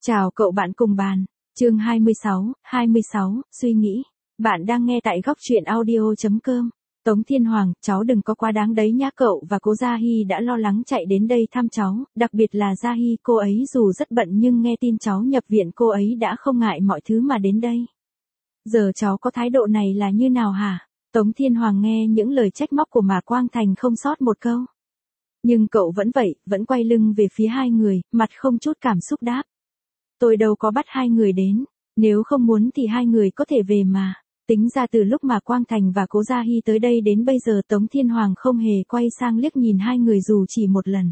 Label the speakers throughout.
Speaker 1: Chào cậu bạn cùng bàn. Chương 26, suy nghĩ. Bạn đang nghe tại góc truyện audio.com. Tống Thiên Hoàng, cháu đừng có quá đáng đấy nhá, cậu và cô Gia Hy đã lo lắng chạy đến đây thăm cháu, đặc biệt là Gia Hy, cô ấy dù rất bận nhưng nghe tin cháu nhập viện cô ấy đã không ngại mọi thứ mà đến đây. Giờ cháu có thái độ này là như nào hả? Tống Thiên Hoàng nghe những lời trách móc của Mạc Quang Thành không sót một câu. Nhưng cậu vẫn vậy, vẫn quay lưng về phía hai người, mặt không chút cảm xúc đáp. Tôi đâu có bắt hai người đến, nếu không muốn thì hai người có thể về mà. Tính ra từ lúc mà Quang Thành và Cố Gia Hy tới đây đến bây giờ Tống Thiên Hoàng không hề quay sang liếc nhìn hai người dù chỉ một lần.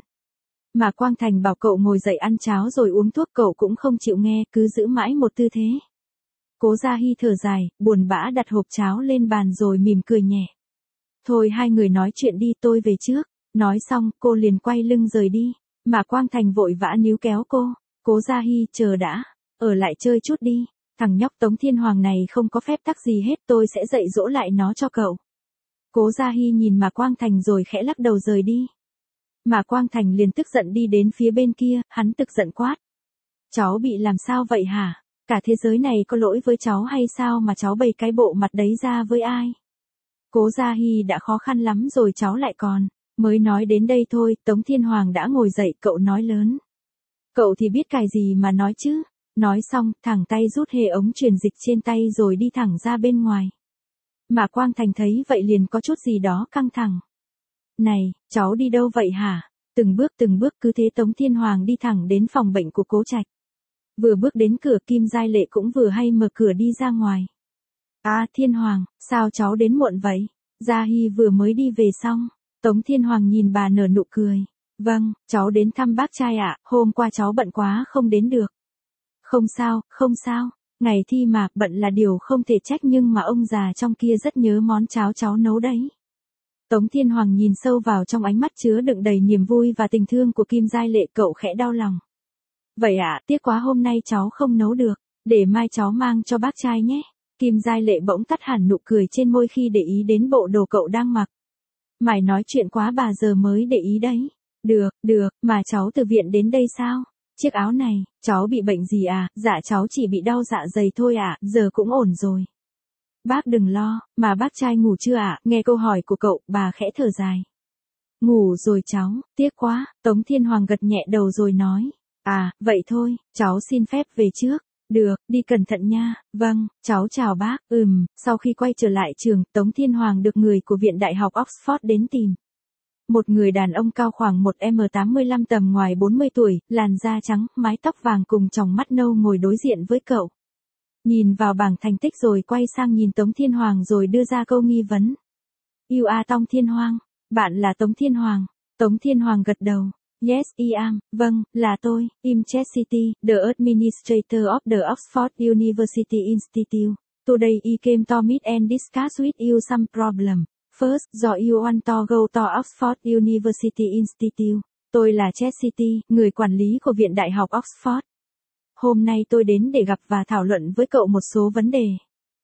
Speaker 1: Mà Quang Thành bảo cậu ngồi dậy ăn cháo rồi uống thuốc cậu cũng không chịu nghe, cứ giữ mãi một tư thế. Cố Gia Hy thở dài, buồn bã đặt hộp cháo lên bàn rồi mỉm cười nhẹ. Thôi hai người nói chuyện đi, tôi về trước. Nói xong cô liền quay lưng rời đi, mà Quang Thành vội vã níu kéo cô. Cố Gia Hy, chờ đã, ở lại chơi chút đi, thằng nhóc Tống Thiên Hoàng này không có phép tắc gì hết, tôi sẽ dạy dỗ lại nó cho cậu. Cố Gia Hy nhìn mà Quang Thành rồi khẽ lắc đầu rời đi. Mà Quang Thành liền tức giận đi đến phía bên kia, hắn tức giận quát. Cháu bị làm sao vậy hả? Cả thế giới này có lỗi với cháu hay sao mà cháu bày cái bộ mặt đấy ra với ai? Cố Gia Hy đã khó khăn lắm rồi cháu lại còn, mới nói đến đây thôi, Tống Thiên Hoàng đã ngồi dậy, cậu nói lớn. Cậu thì biết cái gì mà nói chứ? Nói xong, thẳng tay rút hệ ống truyền dịch trên tay rồi đi thẳng ra bên ngoài. Mà Quang Thành thấy vậy liền có chút gì đó căng thẳng. Này, cháu đi đâu vậy hả? Từng bước cứ thế Tống Thiên Hoàng đi thẳng đến phòng bệnh của Cố Trạch. Vừa bước đến cửa Kim Giai Lệ cũng vừa hay mở cửa đi ra ngoài. À Thiên Hoàng, sao cháu đến muộn vậy? Gia Hy vừa mới đi về xong. Tống Thiên Hoàng nhìn bà nở nụ cười. Vâng, cháu đến thăm bác trai ạ, hôm qua cháu bận quá không đến được. Không sao, ngày thi mà, bận là điều không thể trách nhưng mà ông già trong kia rất nhớ món cháo cháu nấu đấy. Tống Thiên Hoàng nhìn sâu vào trong ánh mắt chứa đựng đầy niềm vui và tình thương của Kim Giai Lệ, cậu khẽ đau lòng. Vậy ạ, tiếc quá hôm nay cháu không nấu được, để mai cháu mang cho bác trai nhé. Kim Giai Lệ bỗng tắt hẳn nụ cười trên môi khi để ý đến bộ đồ cậu đang mặc. Mày nói chuyện quá, bà giờ mới để ý đấy. Được, mà cháu từ viện đến đây sao? Chiếc áo này, cháu bị bệnh gì à? Dạ cháu chỉ bị đau dạ dày thôi ạ, giờ cũng ổn rồi. Bác đừng lo, mà bác trai ngủ chưa ạ? Nghe câu hỏi của cậu, bà khẽ thở dài. Ngủ rồi cháu, tiếc quá, Tống Thiên Hoàng gật nhẹ đầu rồi nói. À, vậy thôi, cháu xin phép về trước. Được, đi cẩn thận nha. Vâng, cháu chào bác. Sau khi quay trở lại trường, Tống Thiên Hoàng được người của Viện Đại học Oxford đến tìm. Một người đàn ông cao khoảng 1m85 tầm ngoài 40 tuổi, làn da trắng, mái tóc vàng cùng tròng mắt nâu ngồi đối diện với cậu. Nhìn vào bảng thành tích rồi quay sang nhìn Tống Thiên Hoàng rồi đưa ra câu nghi vấn. You are Tống Thiên Hoàng, bạn là Tống Thiên Hoàng. Tống Thiên Hoàng gật đầu. Yes, I am, vâng, là tôi, I'm Chastity, the administrator of the Oxford University Institute. Today I came to meet and discuss with you some problem. First, do you want to go to Oxford University Institute. Tôi là Chastity, người quản lý của Viện Đại học Oxford. Hôm nay tôi đến để gặp và thảo luận với cậu một số vấn đề.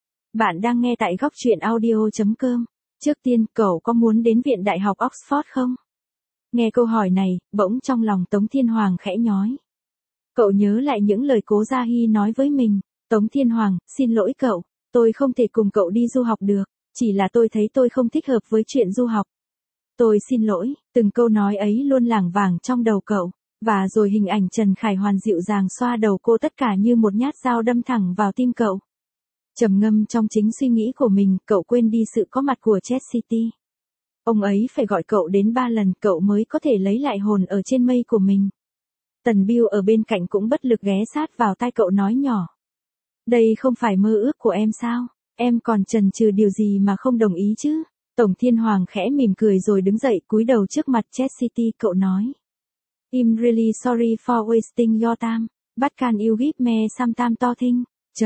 Speaker 1: Bạn đang nghe tại góc truyện audio.com. Trước tiên, cậu có muốn đến Viện Đại học Oxford không? Nghe câu hỏi này, bỗng trong lòng Tống Thiên Hoàng khẽ nhói. Cậu nhớ lại những lời Cố Gia Hy nói với mình. Tống Thiên Hoàng, xin lỗi cậu, tôi không thể cùng cậu đi du học được, chỉ là tôi thấy tôi không thích hợp với chuyện du học. Tôi xin lỗi, từng câu nói ấy luôn lảng vảng trong đầu cậu, và rồi hình ảnh Trần Khải Hoàn dịu dàng xoa đầu cô tất cả như một nhát dao đâm thẳng vào tim cậu. Trầm ngâm trong chính suy nghĩ của mình, cậu quên đi sự có mặt của Chastity. Ông ấy phải gọi cậu đến 3 lần cậu mới có thể lấy lại hồn ở trên mây của mình. Tần Biêu ở bên cạnh cũng bất lực ghé sát vào tai cậu nói nhỏ. Đây không phải mơ ước của em sao? Em còn chần chừ điều gì mà không đồng ý chứ? Tống Thiên Hoàng khẽ mỉm cười rồi đứng dậy cúi đầu trước mặt Chastity, cậu nói. I'm really sorry for wasting your time, but can you give me some time to think?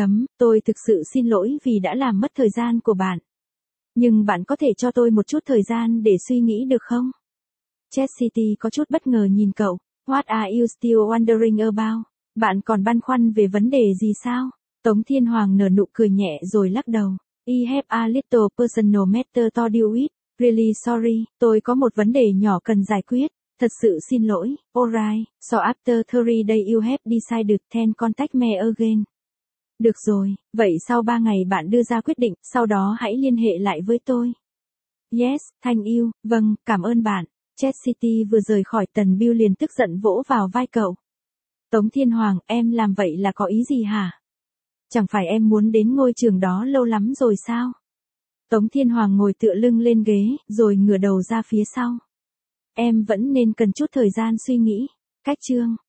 Speaker 1: Tôi thực sự xin lỗi vì đã làm mất thời gian của bạn. Nhưng bạn có thể cho tôi một chút thời gian để suy nghĩ được không? Chastity có chút bất ngờ nhìn cậu. What are you still wondering about? Bạn còn băn khoăn về vấn đề gì sao? Tống Thiên Hoàng nở nụ cười nhẹ rồi lắc đầu. I have a little personal matter to deal with. Really sorry, tôi có một vấn đề nhỏ cần giải quyết. Thật sự xin lỗi, alright, so after 3 days you have decided then contact me again. Được rồi, vậy sau 3 ngày bạn đưa ra quyết định, sau đó hãy liên hệ lại với tôi. Yes, thank you, vâng, cảm ơn bạn. Chastity vừa rời khỏi tần Bill liền tức giận vỗ vào vai cậu. Tống Thiên Hoàng, em làm vậy là có ý gì hả? Chẳng phải em muốn đến ngôi trường đó lâu lắm rồi sao? Tống Thiên Hoàng ngồi tựa lưng lên ghế, rồi ngửa đầu ra phía sau. Em vẫn nên cần chút thời gian suy nghĩ. Cách chương